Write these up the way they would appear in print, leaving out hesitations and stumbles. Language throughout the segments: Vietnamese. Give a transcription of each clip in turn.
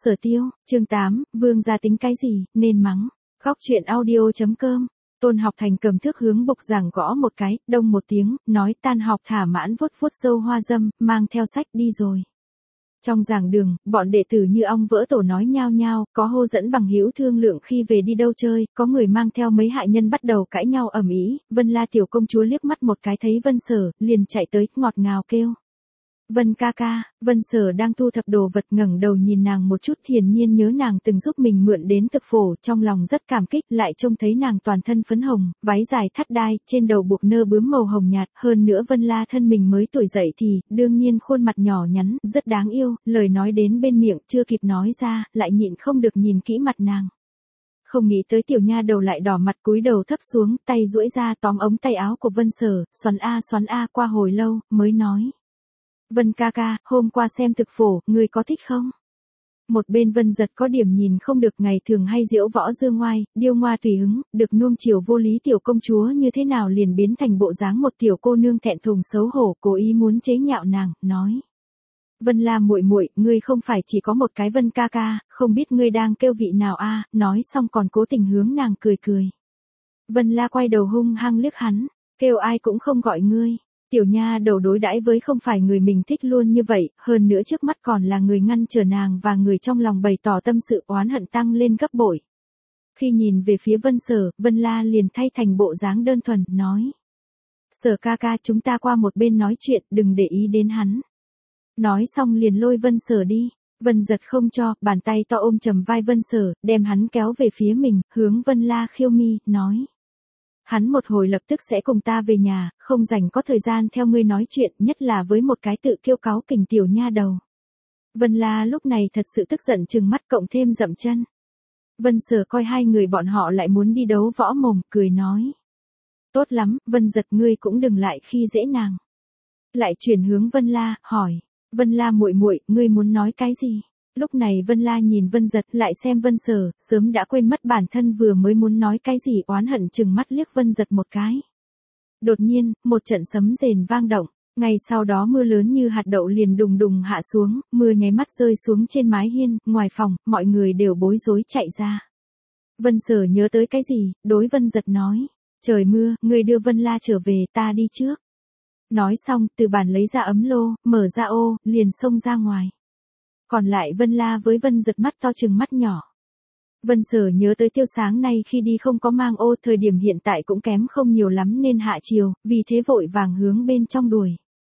Sở Tiêu, chương 8, Vương gia tính cái gì, nên mắng. Góc truyện audio.com. Tôn Học Thành cầm thước hướng bục giảng gõ một cái, đông một tiếng, nói tan học thả mãn vuốt vuốt râu hoa dâm, mang theo sách đi rồi. Trong giảng đường, bọn đệ tử như ong vỡ tổ nói nhao nhao, có hô dẫn bằng hữu thương lượng khi về đi đâu chơi, có người mang theo mấy hạ nhân bắt đầu cãi nhau ầm ĩ. Vân La tiểu công chúa liếc mắt một cái thấy Vân Sở, liền chạy tới, ngọt ngào kêu. Vân ca ca. Vân Sở đang thu thập đồ vật ngẩng đầu nhìn nàng một chút, hiển nhiên nhớ nàng từng giúp mình mượn đến thực phổ, trong lòng rất cảm kích, lại trông thấy nàng toàn thân phấn hồng, váy dài thắt đai, trên đầu buộc nơ bướm màu hồng nhạt, hơn nữa Vân La thân mình mới tuổi dậy thì, đương nhiên khuôn mặt nhỏ nhắn, rất đáng yêu, lời nói đến bên miệng, chưa kịp nói ra, lại nhịn không được nhìn kỹ mặt nàng. Không nghĩ tới tiểu nha đầu lại đỏ mặt cúi đầu thấp xuống, tay duỗi ra tóm ống tay áo của Vân Sở, xoắn a qua hồi lâu, mới nói. Vân ca ca, hôm qua xem thực phổ, ngươi có thích không? Một bên Vân Giật có điểm nhìn không được, ngày thường hay diễu võ dương ngoai, điêu ngoa tùy hứng, được nuông chiều vô lý tiểu công chúa như thế nào liền biến thành bộ dáng một tiểu cô nương thẹn thùng xấu hổ, cố ý muốn chế nhạo nàng, nói. Vân La muội muội, ngươi không phải chỉ có một cái Vân ca ca, không biết ngươi đang kêu vị nào a? Nói xong còn cố tình hướng nàng cười cười. Vân La quay đầu hung hăng liếc hắn, kêu ai cũng không gọi ngươi. Tiểu nha đầu đối đãi với không phải người mình thích luôn như vậy, hơn nữa trước mắt còn là người ngăn trở nàng và người trong lòng bày tỏ tâm sự oán hận tăng lên gấp bội. Khi nhìn về phía Vân Sở, Vân La liền thay thành bộ dáng đơn thuần, nói. Sở ca ca, chúng ta qua một bên nói chuyện, đừng để ý đến hắn. Nói xong liền lôi Vân Sở đi. Vân Giật không cho, bàn tay to ôm chầm vai Vân Sở, đem hắn kéo về phía mình, hướng Vân La khiêu mi, nói. Hắn một hồi lập tức sẽ cùng ta về nhà, không rảnh có thời gian theo ngươi nói chuyện, nhất là với một cái tự kiêu cáu kình tiểu nha đầu. Vân La lúc này thật sự tức giận trừng mắt cộng thêm dậm chân. Vân Sở coi hai người bọn họ lại muốn đi đấu võ mồm, cười nói. Tốt lắm, Vân Giật ngươi cũng đừng lại khi dễ nàng. Lại chuyển hướng Vân La, hỏi. Vân La muội muội, ngươi muốn nói cái gì? Lúc này Vân La nhìn Vân Giật lại xem Vân Sở, sớm đã quên mất bản thân vừa mới muốn nói cái gì, oán hận chừng mắt liếc Vân Giật một cái. Đột nhiên, một trận sấm rền vang động, ngay sau đó mưa lớn như hạt đậu liền đùng đùng hạ xuống, mưa nháy mắt rơi xuống trên mái hiên, ngoài phòng, mọi người đều bối rối chạy ra. Vân Sở nhớ tới cái gì, đối Vân Giật nói, trời mưa, người đưa Vân La trở về, ta đi trước. Nói xong, từ bàn lấy ra ấm lô, mở ra ô, liền xông ra ngoài. Còn lại Vân La với Vân Giật mắt to chừng mắt nhỏ. Vân Sở nhớ tới Tiêu sáng nay khi đi không có mang ô, thời điểm hiện tại cũng kém không nhiều lắm nên hạ chiều, vì thế vội vàng hướng bên trong đuổi.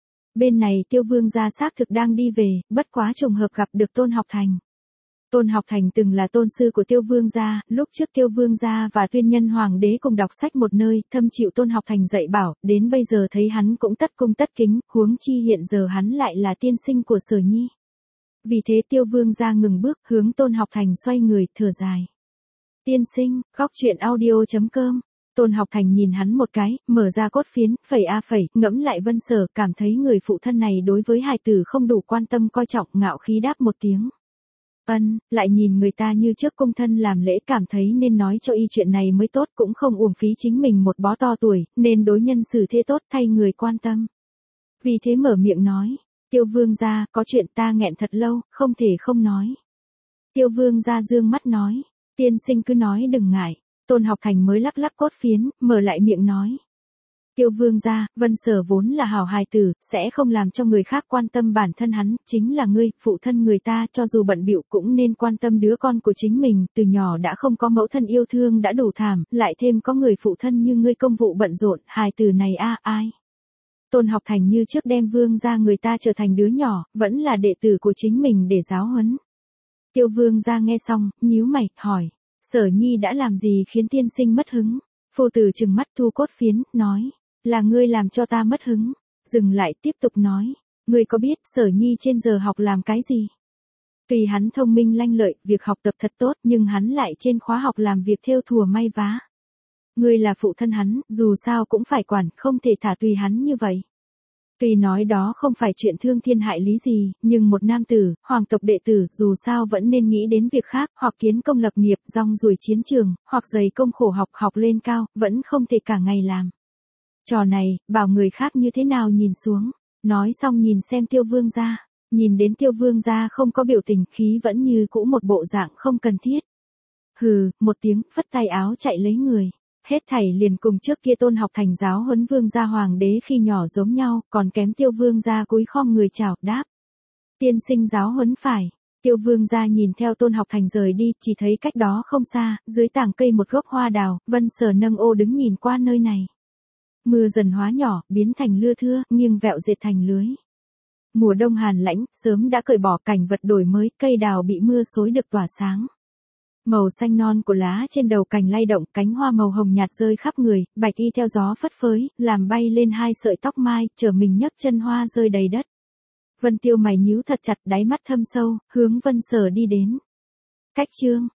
Bên này Tiêu Vương gia xác thực đang đi về, bất quá trùng hợp gặp được Tôn Học Thành. Tôn Học Thành từng là tôn sư của Tiêu Vương gia, lúc trước Tiêu Vương gia và Tuyên Nhân Hoàng đế cùng đọc sách một nơi, thâm chịu Tôn Học Thành dạy bảo, đến bây giờ thấy hắn cũng tất cung tất kính, huống chi hiện giờ hắn lại là tiên sinh của Sở Nhi. Vì thế Tiêu Vương gia ngừng bước, hướng Tôn Học Thành xoay người, thở dài. Tiên sinh, góc truyện audio.com. Tôn Học Thành nhìn hắn một cái, mở ra cốt phiến, phẩy, ngẫm lại Vân Sở, cảm thấy người phụ thân này đối với hài tử không đủ quan tâm coi trọng, ngạo khí đáp một tiếng. Lại nhìn người ta như trước cung thân làm lễ, cảm thấy nên nói cho y chuyện này mới tốt, cũng không uổng phí chính mình một bó to tuổi, nên đối nhân xử thế tốt thay người quan tâm. Vì thế mở miệng nói. Tiêu Vương gia, có chuyện ta nghẹn thật lâu, không thể không nói. Tiêu Vương gia dương mắt nói, tiên sinh cứ nói đừng ngại. Tôn Học Thành mới lắc lắc cốt phiến, mở lại miệng nói. Tiêu Vương gia, Vân Sở vốn là hảo hài tử, sẽ không làm cho người khác quan tâm bản thân hắn, chính là ngươi, phụ thân người ta, cho dù bận bịu cũng nên quan tâm đứa con của chính mình, từ nhỏ đã không có mẫu thân yêu thương đã đủ thảm, lại thêm có người phụ thân như ngươi công vụ bận rộn, hài tử này ai? Tôn Học Thành như trước đem Vương gia người ta trở thành đứa nhỏ, vẫn là đệ tử của chính mình để giáo huấn. Tiêu Vương gia nghe xong, nhíu mày, hỏi, Sở Nhi đã làm gì khiến tiên sinh mất hứng? Phu tử trừng mắt thu cốt phiến, nói, là ngươi làm cho ta mất hứng. Dừng lại tiếp tục nói, ngươi có biết Sở Nhi trên giờ học làm cái gì? Tuy hắn thông minh lanh lợi, việc học tập thật tốt, nhưng hắn lại trên khóa học làm việc thêu thùa may vá. Ngươi là phụ thân hắn, dù sao cũng phải quản, không thể thả tùy hắn như vậy. Tuy nói đó không phải chuyện thương thiên hại lý gì, nhưng một nam tử, hoàng tộc đệ tử, dù sao vẫn nên nghĩ đến việc khác, hoặc kiến công lập nghiệp, rong ruổi chiến trường, hoặc dày công khổ học lên cao, vẫn không thể cả ngày làm. Trò này, bảo người khác như thế nào nhìn xuống, nói xong nhìn xem Tiêu Vương gia. Nhìn đến Tiêu Vương gia không có biểu tình, khí vẫn như cũ một bộ dạng không cần thiết. Hừ, một tiếng, phất tay áo chạy lấy người. Hết thảy liền cùng trước kia Tôn Học Thành giáo huấn Vương gia hoàng đế khi nhỏ giống nhau, còn kém Tiêu Vương gia cúi khom người chào, đáp. Tiên sinh giáo huấn phải. Tiêu Vương gia nhìn theo Tôn Học Thành rời đi, chỉ thấy cách đó không xa, dưới tảng cây một gốc hoa đào, Vân Sở nâng ô đứng nhìn qua nơi này. Mưa dần hóa nhỏ, biến thành lưa thưa, nghiêng vẹo dệt thành lưới. Mùa đông hàn lãnh, sớm đã cởi bỏ, cảnh vật đổi mới, cây đào bị mưa xối được tỏa sáng. Màu xanh non của lá trên đầu cành lay động, cánh hoa màu hồng nhạt rơi khắp người, bạch y theo gió phất phới, làm bay lên hai sợi tóc mai, trở mình nhấc chân hoa rơi đầy đất. Vân Tiêu mày nhíu thật chặt, đáy mắt thâm sâu, hướng Vân Sở đi đến. Cách chương